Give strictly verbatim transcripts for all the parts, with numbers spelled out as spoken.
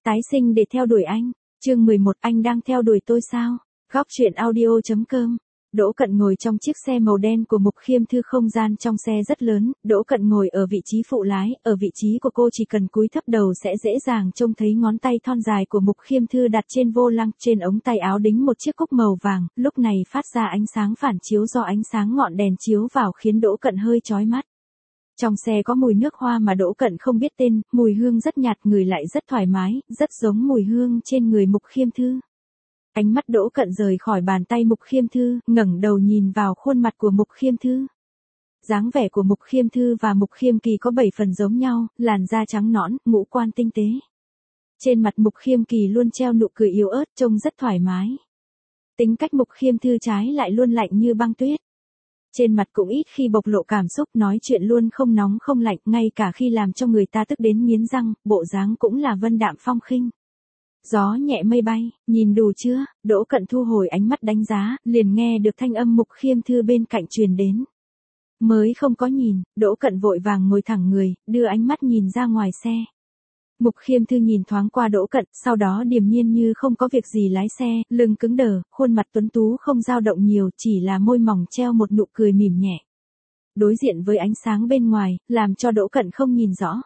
Tái sinh để theo đuổi anh. Chương mười một, anh đang theo đuổi tôi sao? Góc truyện audio chấm com. Đỗ Cận ngồi trong chiếc xe màu đen của Mục Khiêm Thư, không gian trong xe rất lớn, Đỗ Cận ngồi ở vị trí phụ lái, ở vị trí của cô chỉ cần cúi thấp đầu sẽ dễ dàng trông thấy ngón tay thon dài của Mục Khiêm Thư đặt trên vô lăng, trên ống tay áo đính một chiếc cúc màu vàng, lúc này phát ra ánh sáng phản chiếu do ánh sáng ngọn đèn chiếu vào khiến Đỗ Cận hơi chói mắt. Trong xe có mùi nước hoa mà Đỗ Cận không biết tên, mùi hương rất nhạt, người lại rất thoải mái, rất giống mùi hương trên người Mục Khiêm Thư. Ánh mắt Đỗ Cận rời khỏi bàn tay Mục Khiêm Thư, ngẩng đầu nhìn vào khuôn mặt của Mục Khiêm Thư. Dáng vẻ của Mục Khiêm Thư và Mục Khiêm Kỳ có bảy phần giống nhau, làn da trắng nõn, ngũ quan tinh tế. Trên mặt Mục Khiêm Kỳ luôn treo nụ cười yếu ớt, trông rất thoải mái. Tính cách Mục Khiêm Thư trái lại luôn lạnh như băng tuyết. Trên mặt cũng ít khi bộc lộ cảm xúc, nói chuyện luôn không nóng không lạnh, ngay cả khi làm cho người ta tức đến nghiến răng, bộ dáng cũng là vân đạm phong khinh. Gió nhẹ mây bay, nhìn đủ chưa? Đỗ Cận thu hồi ánh mắt đánh giá, liền nghe được thanh âm Mục Khiêm Thư bên cạnh truyền đến. Mới không có nhìn, Đỗ Cận vội vàng ngồi thẳng người, đưa ánh mắt nhìn ra ngoài xe. Mục Khiêm Thư nhìn thoáng qua Đỗ Cận, sau đó điềm nhiên như không có việc gì lái xe, lưng cứng đờ, khuôn mặt tuấn tú không dao động nhiều, chỉ là môi mỏng treo một nụ cười mỉm nhẹ. Đối diện với ánh sáng bên ngoài, làm cho Đỗ Cận không nhìn rõ.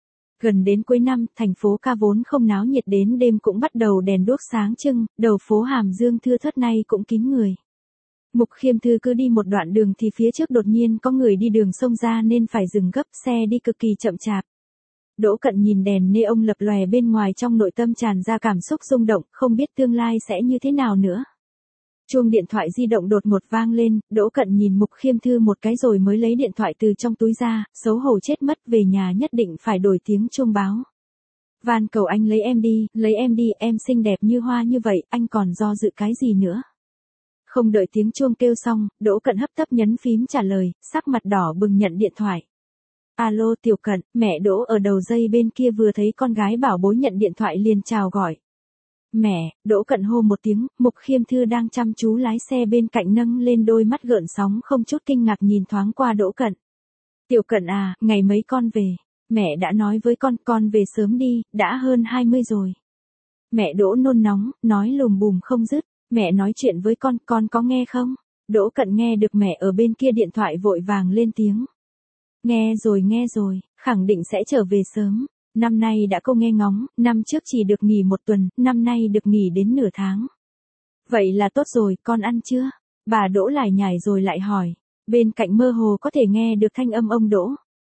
Gần đến cuối năm, thành phố ca vốn không náo nhiệt, đến đêm cũng bắt đầu đèn đuốc sáng trưng, đầu phố Hàm Dương thưa thớt nay cũng kín người. Mục Khiêm Thư cứ đi một đoạn đường thì phía trước đột nhiên có người đi đường xông ra nên phải dừng gấp, xe đi cực kỳ chậm chạp. Đỗ Cận nhìn đèn neon lập lòe bên ngoài, trong nội tâm tràn ra cảm xúc rung động, không biết tương lai sẽ như thế nào nữa. Chuông điện thoại di động đột ngột vang lên, Đỗ Cận nhìn Mục Khiêm Thư một cái rồi mới lấy điện thoại từ trong túi ra, xấu hổ chết mất, về nhà nhất định phải đổi tiếng chuông báo. Van cầu anh lấy em đi, lấy em đi, em xinh đẹp như hoa như vậy, anh còn do dự cái gì nữa. Không đợi tiếng chuông kêu xong, Đỗ Cận hấp tấp nhấn phím trả lời, sắc mặt đỏ bừng nhận điện thoại. Alo Tiểu Cận, mẹ Đỗ ở đầu dây bên kia vừa thấy con gái bảo bối nhận điện thoại liền chào gọi. Mẹ, Đỗ Cận hô một tiếng, Mục Khiêm Thư đang chăm chú lái xe bên cạnh nâng lên đôi mắt gợn sóng không chút kinh ngạc nhìn thoáng qua Đỗ Cận. Tiểu Cận à, ngày mấy con về? Mẹ đã nói với con, con về sớm đi, đã hơn hai mươi rồi. Mẹ Đỗ nôn nóng, nói lùm bùm không dứt, mẹ nói chuyện với con, con có nghe không? Đỗ Cận nghe được mẹ ở bên kia điện thoại vội vàng lên tiếng. Nghe rồi nghe rồi, khẳng định sẽ trở về sớm. Năm nay đã cô nghe ngóng, năm trước chỉ được nghỉ một tuần, năm nay được nghỉ đến nửa tháng. Vậy là tốt rồi, con ăn chưa? Bà Đỗ lải nhải rồi lại hỏi. Bên cạnh mơ hồ có thể nghe được thanh âm ông Đỗ.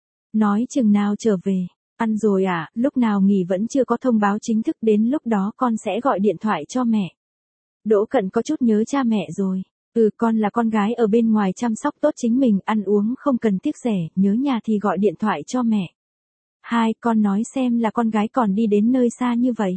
Nói chừng nào trở về? Ăn rồi à, lúc nào nghỉ vẫn chưa có thông báo chính thức, đến lúc đó con sẽ gọi điện thoại cho mẹ. Đỗ Cận có chút nhớ cha mẹ rồi. Ừ, con là con gái ở bên ngoài chăm sóc tốt chính mình, ăn uống không cần tiếc rẻ, nhớ nhà thì gọi điện thoại cho mẹ. Hai, con nói xem là con gái còn đi đến nơi xa như vậy.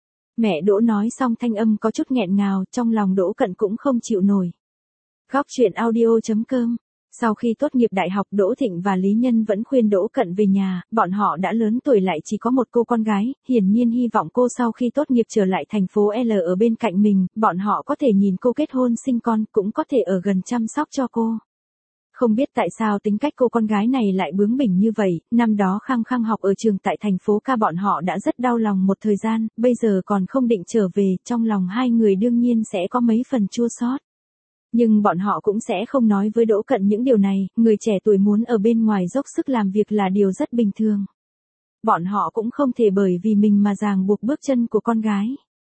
Mẹ Đỗ nói xong thanh âm có chút nghẹn ngào, trong lòng Đỗ Cận cũng không chịu nổi. Góc truyện audio chấm com. Sau khi tốt nghiệp đại học, Đỗ Thịnh và Lý Nhân vẫn khuyên Đỗ Cận về nhà, bọn họ đã lớn tuổi lại chỉ có một cô con gái, hiển nhiên hy vọng cô sau khi tốt nghiệp trở lại thành phố L ở bên cạnh mình, bọn họ có thể nhìn cô kết hôn sinh con, cũng có thể ở gần chăm sóc cho cô. Không biết tại sao tính cách cô con gái này lại bướng bỉnh như vậy, năm đó khăng khăng học ở trường tại thành phố ca bọn họ đã rất đau lòng một thời gian, bây giờ còn không định trở về, trong lòng hai người đương nhiên sẽ có mấy phần chua xót. Nhưng bọn họ cũng sẽ không nói với Đỗ Cận những điều này, người trẻ tuổi muốn ở bên ngoài dốc sức làm việc là điều rất bình thường. Bọn họ cũng không thể bởi vì mình mà ràng buộc bước chân của con gái.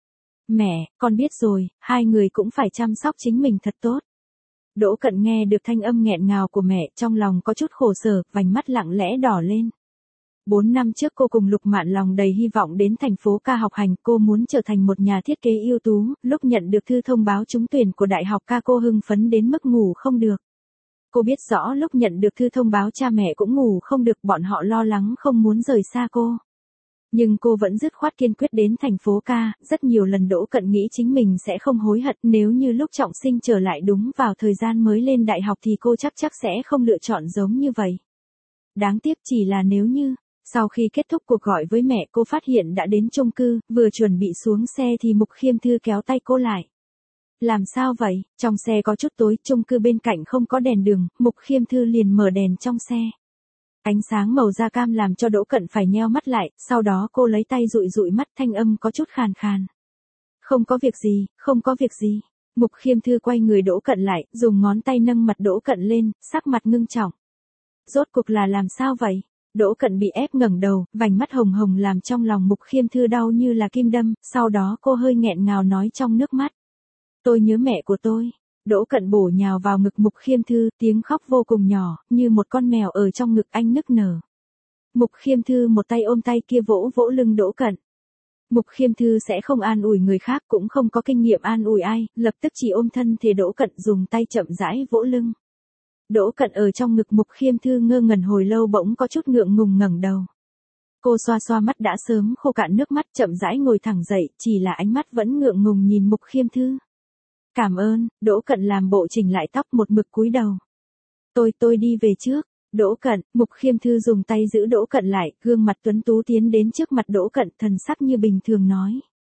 Mẹ, con biết rồi, hai người cũng phải chăm sóc chính mình thật tốt. Đỗ Cận nghe được thanh âm nghẹn ngào của mẹ, trong lòng có chút khổ sở, vành mắt lặng lẽ đỏ lên. Bốn năm trước cô cùng Lục Mạn lòng đầy hy vọng đến thành phố ca học hành, cô muốn trở thành một nhà thiết kế ưu tú, lúc nhận được thư thông báo trúng tuyển của đại học ca cô hưng phấn đến mức ngủ không được. Cô biết rõ lúc nhận được thư thông báo cha mẹ cũng ngủ không được, bọn họ lo lắng không muốn rời xa cô. Nhưng cô vẫn dứt khoát kiên quyết đến thành phố ca, rất nhiều lần Đỗ Cận nghĩ chính mình sẽ không hối hận, nếu như lúc trọng sinh trở lại đúng vào thời gian mới lên đại học thì cô chắc chắc sẽ không lựa chọn giống như vậy. Đáng tiếc chỉ là nếu như, sau khi kết thúc cuộc gọi với mẹ cô phát hiện đã đến chung cư, vừa chuẩn bị xuống xe thì Mục Khiêm Thư kéo tay cô lại. Làm sao vậy? Trong xe có chút tối, chung cư bên cạnh không có đèn đường, Mục Khiêm Thư liền mở đèn trong xe. Ánh sáng màu da cam làm cho Đỗ Cận phải nheo mắt lại, sau đó cô lấy tay dụi dụi mắt, thanh âm có chút khàn khàn. Không có việc gì, không có việc gì. Mục Khiêm Thư quay người Đỗ Cận lại, dùng ngón tay nâng mặt Đỗ Cận lên, sắc mặt ngưng trọng. Rốt cuộc là làm sao vậy? Đỗ Cận bị ép ngẩng đầu, vành mắt hồng hồng làm trong lòng Mục Khiêm Thư đau như là kim đâm, sau đó cô hơi nghẹn ngào nói trong nước mắt. Tôi nhớ mẹ của tôi. Đỗ Cận bổ nhào vào ngực Mục Khiêm Thư, tiếng khóc vô cùng nhỏ, như một con mèo ở trong ngực anh nức nở. Mục Khiêm Thư một tay ôm tay kia vỗ vỗ lưng Đỗ Cận. Mục Khiêm Thư sẽ không an ủi người khác, cũng không có kinh nghiệm an ủi ai, lập tức chỉ ôm thân thể Đỗ Cận, dùng tay chậm rãi vỗ lưng. Đỗ Cận ở trong ngực Mục Khiêm Thư ngơ ngẩn hồi lâu, bỗng có chút ngượng ngùng ngẩng đầu. Cô xoa xoa mắt đã sớm khô cạn nước mắt, chậm rãi ngồi thẳng dậy, chỉ là ánh mắt vẫn ngượng ngùng nhìn Mục Khiêm Thư. Cảm ơn. Đỗ Cận làm bộ chỉnh lại tóc, một mực cúi đầu. Tôi, tôi đi về trước. Đỗ Cận. Mục Khiêm Thư dùng tay giữ Đỗ Cận lại, gương mặt tuấn tú tiến đến trước mặt Đỗ Cận, thần sắc như bình thường nói.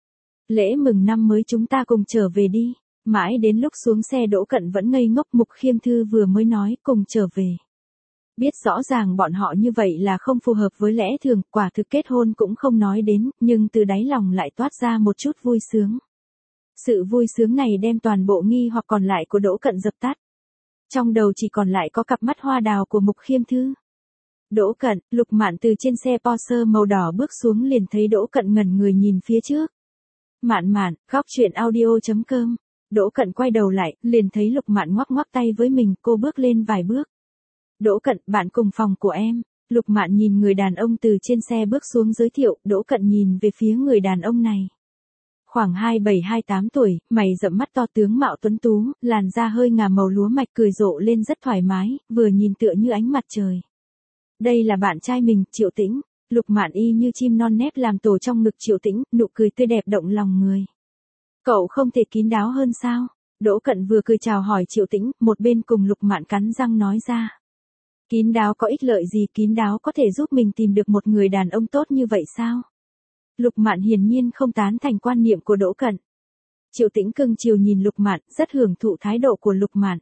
Lễ mừng năm mới chúng ta cùng trở về đi. Mãi đến lúc xuống xe Đỗ Cận vẫn ngây ngốc. Mục Khiêm Thư vừa mới nói cùng trở về. Biết rõ ràng bọn họ như vậy là không phù hợp với lẽ thường, quả thực kết hôn cũng không nói đến, nhưng từ đáy lòng lại toát ra một chút vui sướng. Sự vui sướng này đem toàn bộ nghi hoặc còn lại của Đỗ Cận dập tắt. Trong đầu chỉ còn lại có cặp mắt hoa đào của Mục Khiêm Thư. Đỗ Cận. Lục Mạn từ trên xe Porsche màu đỏ bước xuống, liền thấy Đỗ Cận ngẩn người nhìn phía trước. Mạn Mạn, góc truyện audio chấm com. Đỗ Cận quay đầu lại, liền thấy Lục Mạn ngoắc ngoắc tay với mình, cô bước lên vài bước. Đỗ Cận, bạn cùng phòng của em. Lục Mạn nhìn người đàn ông từ trên xe bước xuống giới thiệu, Đỗ Cận nhìn về phía người đàn ông này. Khoảng hai mươi bảy hai mươi tám tuổi, mày rậm, mắt to, tướng mạo tuấn tú, làn da hơi ngả màu lúa mạch, cười rộ lên rất thoải mái, vừa nhìn tựa như ánh mặt trời. Đây là bạn trai mình, Triệu Tĩnh. Lục Mạn y như chim non nép làm tổ trong ngực Triệu Tĩnh, nụ cười tươi đẹp động lòng người. Cậu không thể kín đáo hơn sao? Đỗ Cận vừa cười chào hỏi Triệu Tĩnh, một bên cùng Lục Mạn cắn răng nói ra. Kín đáo có ích lợi gì? Kín đáo có thể giúp mình tìm được một người đàn ông tốt như vậy sao? Lục Mạn hiển nhiên không tán thành quan niệm của Đỗ Cận. Triệu Tĩnh cưng chiều nhìn Lục Mạn, rất hưởng thụ thái độ của Lục Mạn.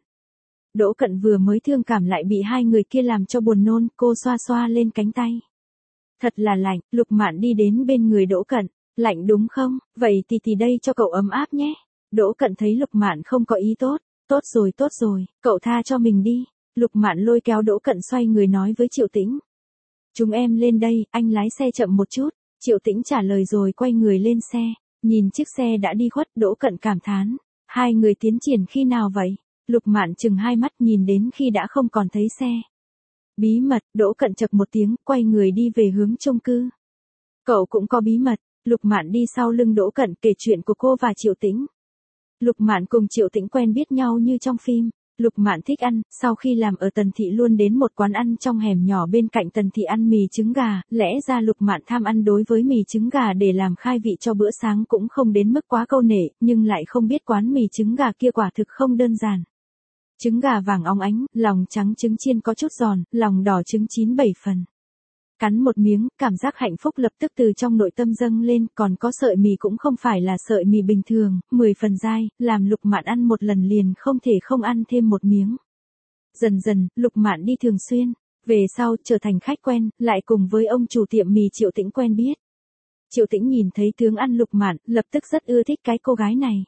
Đỗ Cận vừa mới thương cảm lại bị hai người kia làm cho buồn nôn, cô xoa xoa lên cánh tay. Thật là lạnh. Lục Mạn đi đến bên người Đỗ Cận. Lạnh đúng không? Vậy thì thì đây cho cậu ấm áp nhé. Đỗ Cận thấy Lục Mạn không có ý tốt. Tốt rồi, tốt rồi, cậu tha cho mình đi. Lục Mạn lôi kéo Đỗ Cận xoay người nói với Triệu Tĩnh. Chúng em lên đây, anh lái xe chậm một chút. Triệu Tĩnh trả lời rồi quay người lên xe. Nhìn chiếc xe đã đi khuất, Đỗ Cận cảm thán. Hai người tiến triển khi nào vậy? Lục Mạn chừng hai mắt nhìn đến khi đã không còn thấy xe. Bí mật. Đỗ Cận chậc một tiếng, quay người đi về hướng chung cư. Cậu cũng có bí mật. Lục Mạn đi sau lưng Đỗ Cận kể chuyện của cô và Triệu Tĩnh. Lục Mạn cùng Triệu Tĩnh quen biết nhau như trong phim. Lục Mạn thích ăn, sau khi làm ở Tần Thị luôn đến một quán ăn trong hẻm nhỏ bên cạnh Tần Thị ăn mì trứng gà, lẽ ra Lục Mạn tham ăn đối với mì trứng gà để làm khai vị cho bữa sáng cũng không đến mức quá câu nệ, nhưng lại không biết quán mì trứng gà kia quả thực không đơn giản. Trứng gà vàng óng ánh, lòng trắng trứng chiên có chút giòn, lòng đỏ trứng chín bảy phần. Cắn một miếng, cảm giác hạnh phúc lập tức từ trong nội tâm dâng lên, còn có sợi mì cũng không phải là sợi mì bình thường, mười phần dai, làm Lục Mạn ăn một lần liền không thể không ăn thêm một miếng. Dần dần, Lục Mạn đi thường xuyên, về sau trở thành khách quen, lại cùng với ông chủ tiệm mì Triệu Tĩnh quen biết. Triệu Tĩnh nhìn thấy tướng ăn Lục Mạn, lập tức rất ưa thích cái cô gái này.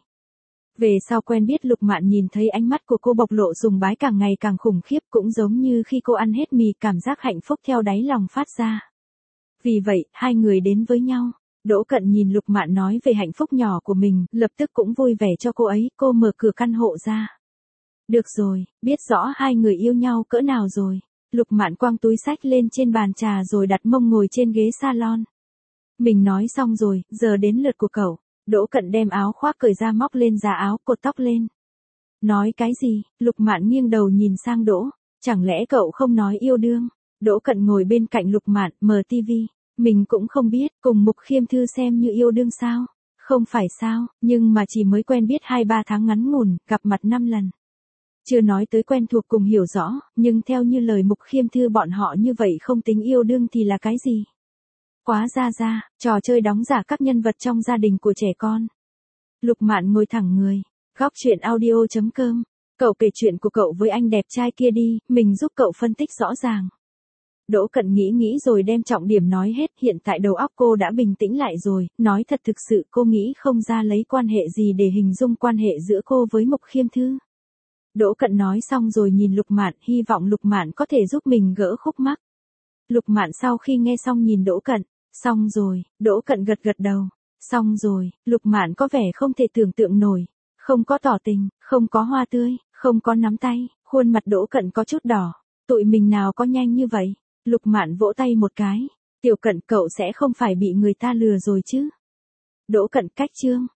Về sau quen biết Lục Mạn nhìn thấy ánh mắt của cô bộc lộ sùng bái càng ngày càng khủng khiếp, cũng giống như khi cô ăn hết mì, cảm giác hạnh phúc theo đáy lòng phát ra. Vì vậy, hai người đến với nhau. Đỗ Cận nhìn Lục Mạn nói về hạnh phúc nhỏ của mình, lập tức cũng vui vẻ cho cô ấy, cô mở cửa căn hộ ra. Được rồi, biết rõ hai người yêu nhau cỡ nào rồi. Lục Mạn quăng túi xách lên trên bàn trà rồi đặt mông ngồi trên ghế salon. Mình nói xong rồi, giờ đến lượt của cậu. Đỗ Cận đem áo khoác cởi ra, móc lên giá áo, cột tóc lên. Nói cái gì? Lục Mạn nghiêng đầu nhìn sang Đỗ. Chẳng lẽ cậu không nói yêu đương? Đỗ Cận ngồi bên cạnh Lục Mạn, mở tivi. Mình cũng không biết, cùng Mục Khiêm Thư xem như yêu đương sao? Không phải sao, nhưng mà chỉ mới quen biết hai ba tháng ngắn ngủn, gặp mặt năm lần. Chưa nói tới quen thuộc cùng hiểu rõ, nhưng theo như lời Mục Khiêm Thư bọn họ như vậy không tính yêu đương thì là cái gì? Quá ra ra, trò chơi đóng giả các nhân vật trong gia đình của trẻ con. Lục Mạn ngồi thẳng người. Góc truyện audio chấm com. Cậu kể chuyện của cậu với anh đẹp trai kia đi, mình giúp cậu phân tích rõ ràng. Đỗ Cận nghĩ nghĩ rồi đem trọng điểm nói hết, hiện tại đầu óc cô đã bình tĩnh lại rồi, nói thật thực sự cô nghĩ không ra lấy quan hệ gì để hình dung quan hệ giữa cô với Mục Khiêm Thư. Đỗ Cận nói xong rồi nhìn Lục Mạn, hy vọng Lục Mạn có thể giúp mình gỡ khúc mắc. Lục Mạn sau khi nghe xong nhìn Đỗ Cận, xong rồi, Đỗ Cận gật gật đầu, xong rồi, Lục Mạn có vẻ không thể tưởng tượng nổi, không có tỏ tình, không có hoa tươi, không có nắm tay, khuôn mặt Đỗ Cận có chút đỏ, tụi mình nào có nhanh như vậy. Lục Mạn vỗ tay một cái, Tiểu Cận cậu sẽ không phải bị người ta lừa rồi chứ. Đỗ Cận cách chương.